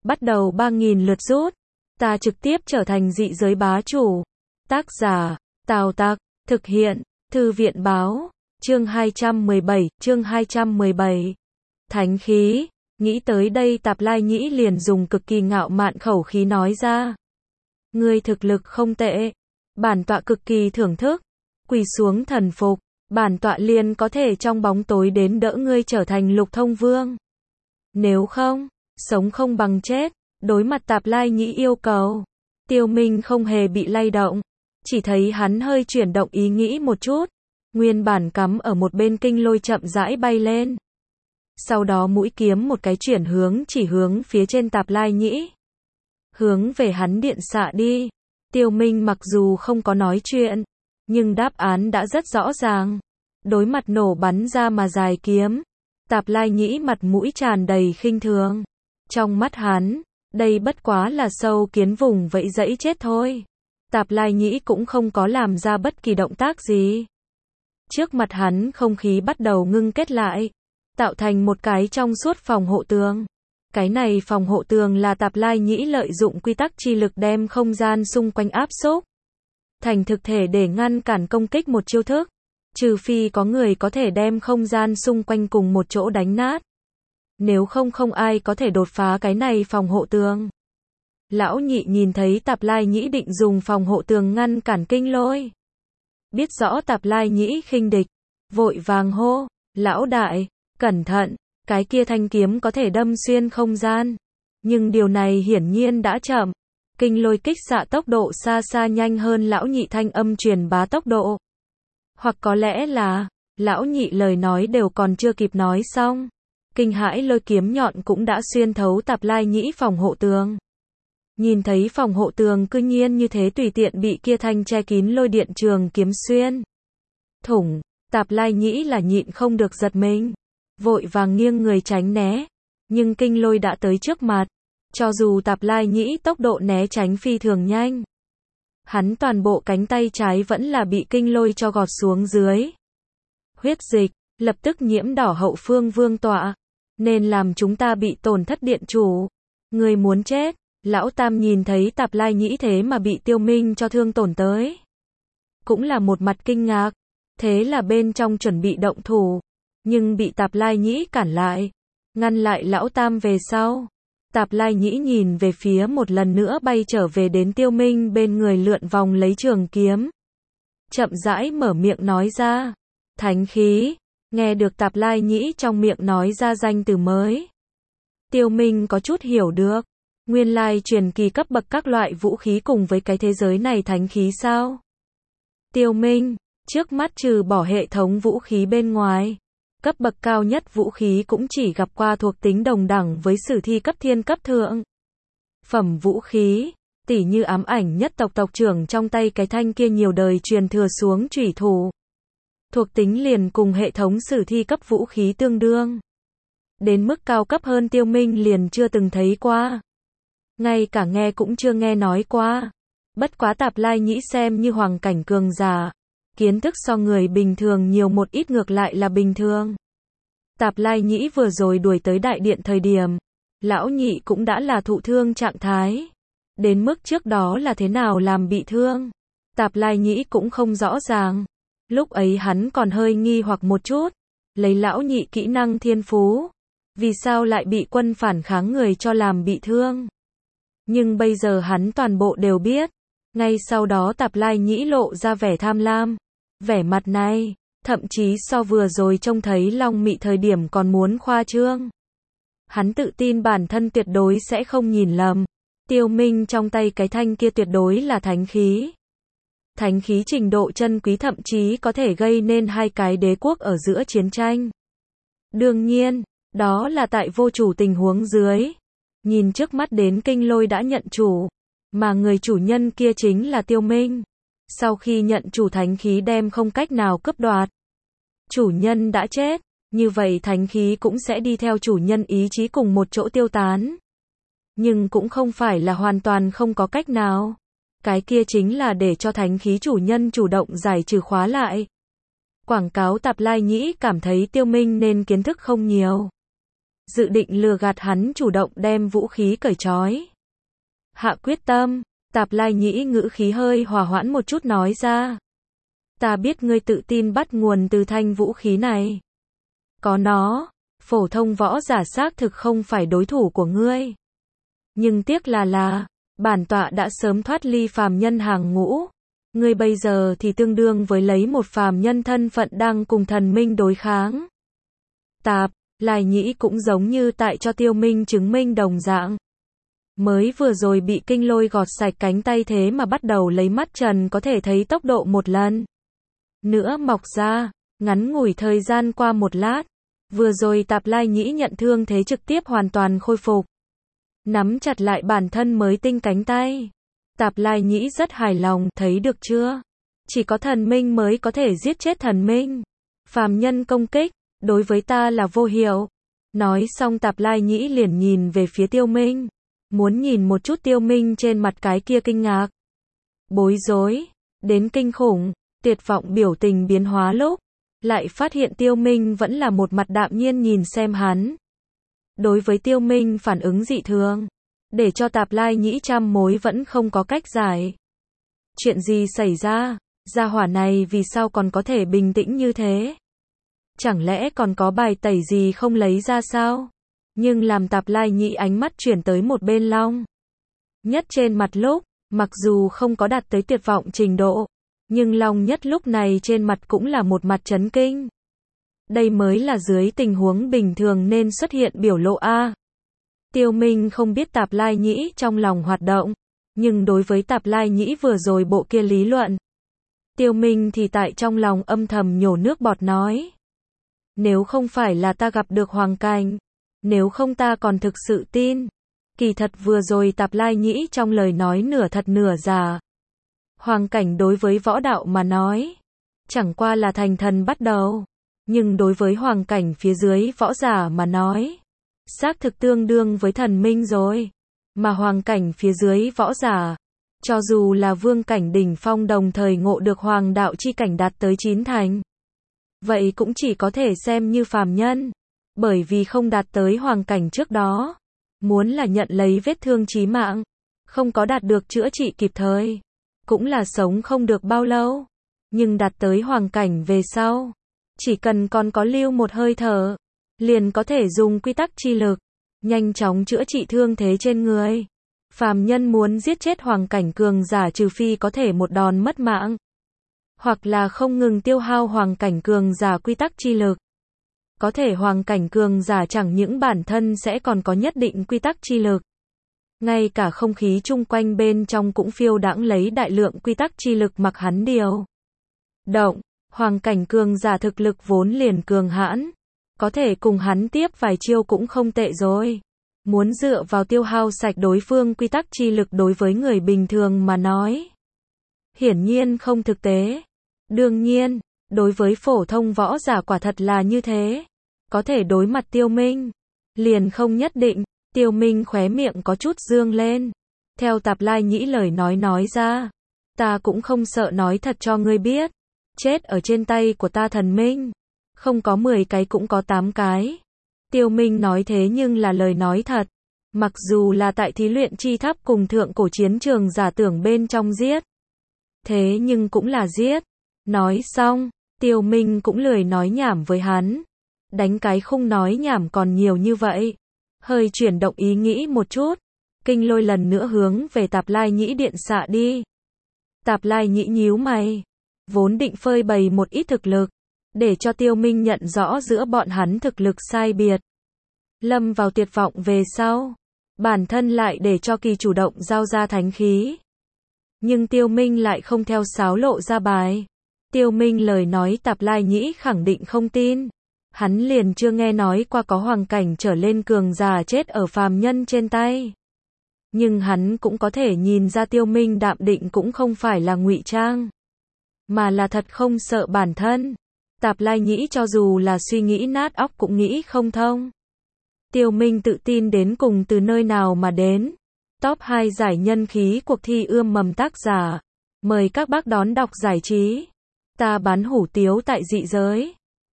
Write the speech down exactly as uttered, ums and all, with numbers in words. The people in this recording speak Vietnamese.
bắt đầu ba nghìn lượt rút. Ta trực tiếp trở thành dị giới bá chủ. Tác giả, Tào Tặc, thực hiện, Thư viện Báo, chương hai trăm mười bảy, chương hai trăm mười bảy. Thánh khí, nghĩ tới đây Tạp Lai Nhĩ liền dùng cực kỳ ngạo mạn khẩu khí nói ra. Ngươi thực lực không tệ, bản tọa cực kỳ thưởng thức, quỳ xuống thần phục, bản tọa liền có thể trong bóng tối đến đỡ ngươi trở thành lục thông vương. Nếu không, sống không bằng chết. Đối mặt Tạp Lai Nhĩ yêu cầu, Tiêu Minh không hề bị lay động, chỉ thấy hắn hơi chuyển động ý nghĩ một chút, nguyên bản cắm ở một bên kinh lôi chậm rãi bay lên. Sau đó mũi kiếm một cái chuyển hướng chỉ hướng phía trên Tạp Lai Nhĩ. Hướng về hắn điện xạ đi. Tiêu Minh mặc dù không có nói chuyện, nhưng đáp án đã rất rõ ràng. Đối mặt nổ bắn ra mà dài kiếm, Tạp Lai Nhĩ mặt mũi tràn đầy khinh thường. Trong mắt hắn, đây bất quá là sâu kiến vùng vẫy dẫy chết thôi. Tạp Lai Nhĩ cũng không có làm ra bất kỳ động tác gì. Trước mặt hắn không khí bắt đầu ngưng kết lại, tạo thành một cái trong suốt phòng hộ tường. Cái này phòng hộ tường là Tạp Lai Nhĩ lợi dụng quy tắc chi lực đem không gian xung quanh áp xúc thành thực thể để ngăn cản công kích một chiêu thức. Trừ phi có người có thể đem không gian xung quanh cùng một chỗ đánh nát. Nếu không không ai có thể đột phá cái này phòng hộ tường. Lão nhị nhìn thấy Tạp Lai Nhĩ định dùng phòng hộ tường ngăn cản kinh lôi. Biết rõ Tạp Lai Nhĩ khinh địch, vội vàng hô, lão đại, cẩn thận, cái kia thanh kiếm có thể đâm xuyên không gian. Nhưng điều này hiển nhiên đã chậm. Kinh lôi kích xạ tốc độ xa xa nhanh hơn lão nhị thanh âm truyền bá tốc độ. Hoặc có lẽ là, lão nhị lời nói đều còn chưa kịp nói xong. Kinh hãi lôi kiếm nhọn cũng đã xuyên thấu Tạp Lai Nhĩ phòng hộ tường. Nhìn thấy phòng hộ tường cư nhiên như thế tùy tiện bị kia thanh che kín lôi điện trường kiếm xuyên thủng, Tạp Lai Nhĩ là nhịn không được giật mình, vội vàng nghiêng người tránh né, nhưng kinh lôi đã tới trước mặt, cho dù Tạp Lai Nhĩ tốc độ né tránh phi thường nhanh, hắn toàn bộ cánh tay trái vẫn là bị kinh lôi cho gọt xuống dưới. Huyết dịch lập tức nhiễm đỏ hậu phương vương tọa, nên làm chúng ta bị tổn thất điện chủ. Người muốn chết. Lão Tam nhìn thấy Tạp Lai Nhĩ thế mà bị Tiêu Minh cho thương tổn tới, cũng là một mặt kinh ngạc. Thế là bên trong chuẩn bị động thủ, nhưng bị Tạp Lai Nhĩ cản lại, ngăn lại Lão Tam về sau. Tạp Lai Nhĩ nhìn về phía một lần nữa bay trở về đến Tiêu Minh bên người lượn vòng lấy trường kiếm, chậm rãi mở miệng nói ra, thánh khí. Nghe được Tạp Lai Nhĩ trong miệng nói ra danh từ mới, Tiêu Minh có chút hiểu được. Nguyên lai truyền kỳ cấp bậc các loại vũ khí cùng với cái thế giới này thánh khí sao? Tiêu Minh, trước mắt trừ bỏ hệ thống vũ khí bên ngoài, cấp bậc cao nhất vũ khí cũng chỉ gặp qua thuộc tính đồng đẳng với sử thi cấp thiên cấp thượng phẩm vũ khí, tỉ như ám ảnh nhất tộc tộc trưởng trong tay cái thanh kia nhiều đời truyền thừa xuống chủy thủ. Thuộc tính liền cùng hệ thống sử thi cấp vũ khí tương đương. Đến mức cao cấp hơn Tiêu Minh liền chưa từng thấy qua. Ngay cả nghe cũng chưa nghe nói qua. Bất quá Tạp Lai Nhĩ xem như hoàng cảnh cường giả, kiến thức so người bình thường nhiều một ít ngược lại là bình thường. Tạp Lai Nhĩ vừa rồi đuổi tới đại điện thời điểm, lão nhị cũng đã là thụ thương trạng thái. Đến mức trước đó là thế nào làm bị thương, Tạp Lai Nhĩ cũng không rõ ràng. Lúc ấy hắn còn hơi nghi hoặc một chút, lấy lão nhị kỹ năng thiên phú, vì sao lại bị quân phản kháng người cho làm bị thương. Nhưng bây giờ hắn toàn bộ đều biết. Ngay sau đó Tạp Lai Nhĩ lộ ra vẻ tham lam. Vẻ mặt này, thậm chí so vừa rồi trông thấy Long Mị thời điểm còn muốn khoa trương. Hắn tự tin bản thân tuyệt đối sẽ không nhìn lầm. Tiêu Minh trong tay cái thanh kia tuyệt đối là thánh khí. Thánh khí trình độ chân quý thậm chí có thể gây nên hai cái đế quốc ở giữa chiến tranh. Đương nhiên, đó là tại vô chủ tình huống dưới. Nhìn trước mắt đến kinh lôi đã nhận chủ, mà người chủ nhân kia chính là Tiêu Minh. Sau khi nhận chủ thánh khí đem không cách nào cướp đoạt. Chủ nhân đã chết, như vậy thánh khí cũng sẽ đi theo chủ nhân ý chí cùng một chỗ tiêu tán. Nhưng cũng không phải là hoàn toàn không có cách nào. Cái kia chính là để cho thánh khí chủ nhân chủ động giải trừ khóa lại. Quảng cáo Tạp Lai Nhĩ cảm thấy Tiêu Minh nên kiến thức không nhiều. dự định lừa gạt hắn chủ động đem vũ khí cởi trói. Hạ quyết tâm, Tạp Lai Nhĩ ngữ khí hơi hòa hoãn một chút nói ra. Ta biết ngươi tự tin bắt nguồn từ thanh vũ khí này. Có nó, phổ thông võ giả xác thực không phải đối thủ của ngươi. Nhưng tiếc là là, bản tọa đã sớm thoát ly phàm nhân hàng ngũ. Ngươi bây giờ thì tương đương với lấy một phàm nhân thân phận đang cùng thần minh đối kháng. Tạp Lai Nhĩ cũng giống như tại cho Tiêu Minh chứng minh đồng dạng. Mới vừa rồi bị kinh lôi gọt sạch cánh tay thế mà bắt đầu lấy mắt trần có thể thấy tốc độ một lần nữa mọc ra, ngắn ngủi thời gian qua một lát, vừa rồi Tạp Lai Nhĩ nhận thương thế trực tiếp hoàn toàn khôi phục. Nắm chặt lại bản thân mới tinh cánh tay. Tạp Lai Nhĩ rất hài lòng, thấy được chưa? Chỉ có thần minh mới có thể giết chết thần minh. Phàm nhân công kích, đối với ta là vô hiệu. Nói xong Tạp Lai Nhĩ liền nhìn về phía Tiêu Minh. Muốn nhìn một chút Tiêu Minh trên mặt cái kia kinh ngạc, bối rối, đến kinh khủng, tuyệt vọng biểu tình biến hóa lúc, lại phát hiện Tiêu Minh vẫn là một mặt đạm nhiên nhìn xem hắn. Đối với Tiêu Minh phản ứng dị thường, để cho Tạp Lai Nhĩ trăm mối vẫn không có cách giải. Chuyện gì xảy ra? Gia hỏa này vì sao còn có thể bình tĩnh như thế? Chẳng lẽ còn có bài tẩy gì không lấy ra sao? Nhưng làm Tạp Lai Nhĩ ánh mắt chuyển tới một bên Long Nhất trên mặt lúc, mặc dù không có đạt tới tuyệt vọng trình độ, nhưng Long Nhất lúc này trên mặt cũng là một mặt chấn kinh. Đây mới là dưới tình huống bình thường nên xuất hiện biểu lộ A. Tiêu Minh không biết Tạp Lai Nhĩ trong lòng hoạt động, nhưng đối với Tạp Lai Nhĩ vừa rồi bộ kia lý luận, Tiêu Minh thì tại trong lòng âm thầm nhổ nước bọt nói. Nếu không phải là ta gặp được Hoàng Cảnh, nếu không ta còn thực sự tin. Kỳ thật vừa rồi Tạp Lai Nhĩ trong lời nói nửa thật nửa giả. Hoàng Cảnh đối với võ đạo mà nói, chẳng qua là thành thần bắt đầu. Nhưng đối với Hoàng Cảnh phía dưới võ giả mà nói, xác thực tương đương với thần minh rồi. Mà Hoàng Cảnh phía dưới võ giả, cho dù là Vương Cảnh đỉnh phong đồng thời ngộ được Hoàng đạo chi cảnh đạt tới chín thành, vậy cũng chỉ có thể xem như phàm nhân. Bởi vì không đạt tới Hoàng Cảnh trước đó, muốn là nhận lấy vết thương chí mạng, không có đạt được chữa trị kịp thời, cũng là sống không được bao lâu. Nhưng đạt tới Hoàng Cảnh về sau, chỉ cần còn có lưu một hơi thở, liền có thể dùng quy tắc chi lực, nhanh chóng chữa trị thương thế trên người. Phàm nhân muốn giết chết Hoàng Cảnh cường giả trừ phi có thể một đòn mất mạng, hoặc là không ngừng tiêu hao Hoàng Cảnh cường giả quy tắc chi lực. Có thể Hoàng Cảnh cường giả chẳng những bản thân sẽ còn có nhất định quy tắc chi lực, ngay cả không khí chung quanh bên trong cũng phiêu đãng lấy đại lượng quy tắc chi lực mặc hắn điều động. Hoàng Cảnh cường giả thực lực vốn liền cường hãn, có thể cùng hắn tiếp vài chiêu cũng không tệ rồi. Muốn dựa vào tiêu hao sạch đối phương quy tắc chi lực đối với người bình thường mà nói, hiển nhiên không thực tế. Đương nhiên, đối với phổ thông võ giả quả thật là như thế. Có thể đối mặt Tiêu Minh, liền không nhất định. Tiêu Minh khóe miệng có chút dương lên. Theo Tạp Lai Nhĩ lời nói nói ra, ta cũng không sợ nói thật cho ngươi biết. Chết ở trên tay của ta thần minh, không có mười cái cũng có tám cái. Tiêu Minh nói thế nhưng là lời nói thật. Mặc dù là tại thí luyện chi tháp cùng thượng cổ chiến trường giả tưởng bên trong giết, thế nhưng cũng là giết. Nói xong, Tiêu Minh cũng lười nói nhảm với hắn. Đánh cái khung nói nhảm còn nhiều như vậy. Hơi chuyển động ý nghĩ một chút, kinh lôi lần nữa hướng về Tạp Lai Nhĩ điện xạ đi. Tạp Lai Nhĩ nhíu mày, vốn định phơi bày một ít thực lực, để cho Tiêu Minh nhận rõ giữa bọn hắn thực lực sai biệt. Lâm vào tuyệt vọng về sau, bản thân lại để cho Kỳ chủ động giao ra thánh khí. Nhưng Tiêu Minh lại không theo sáo lộ ra bài. Tiêu Minh lời nói Tạp Lai Nhĩ khẳng định không tin. Hắn liền chưa nghe nói qua có Hoàng Cảnh trở lên cường giả chết ở phàm nhân trên tay. Nhưng hắn cũng có thể nhìn ra Tiêu Minh đạm định cũng không phải là ngụy trang, mà là thật không sợ bản thân. Tạp Lai Nhĩ cho dù là suy nghĩ nát óc cũng nghĩ không thông. Tiêu Minh tự tin đến cùng từ nơi nào mà đến. Top hai giải nhân khí cuộc thi ươm mầm tác giả. Mời các bác đón đọc giải trí. Ta bán hủ tiếu tại dị giới.